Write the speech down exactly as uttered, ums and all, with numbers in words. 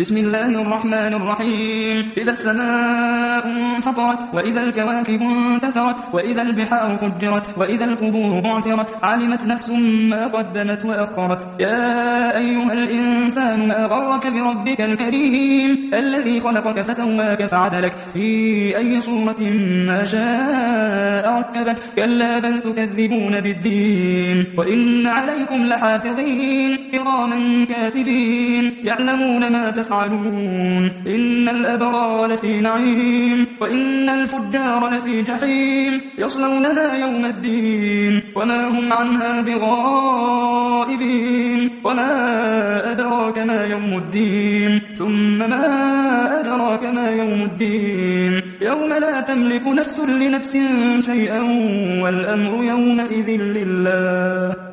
بسم الله الرحمن الرحيم إذا السماء انفطرت وإذا الكواكب انتثرت وإذا البحار فجرت وإذا القبور بعثرت علمت نفس ما قدمت وأخرت يا أيها الإنسان ما غرك بربك الكريم الذي خلقك فسواك فعدلك في أي صورة ما شاء ركبك كلا بل تكذبون بالدين وإن عليكم لحافظين كراما كاتبين يعلمون ما تفعلون إن الأبرار لفي نعيم وإن الفجار لفي جحيم يصلونها يوم الدين وما هم عنها بغائبين وما أدراك ما يوم الدين ثم ما أدراك ما يوم الدين يوم لا تملك نفس لنفس شيئا والأمر يومئذ لله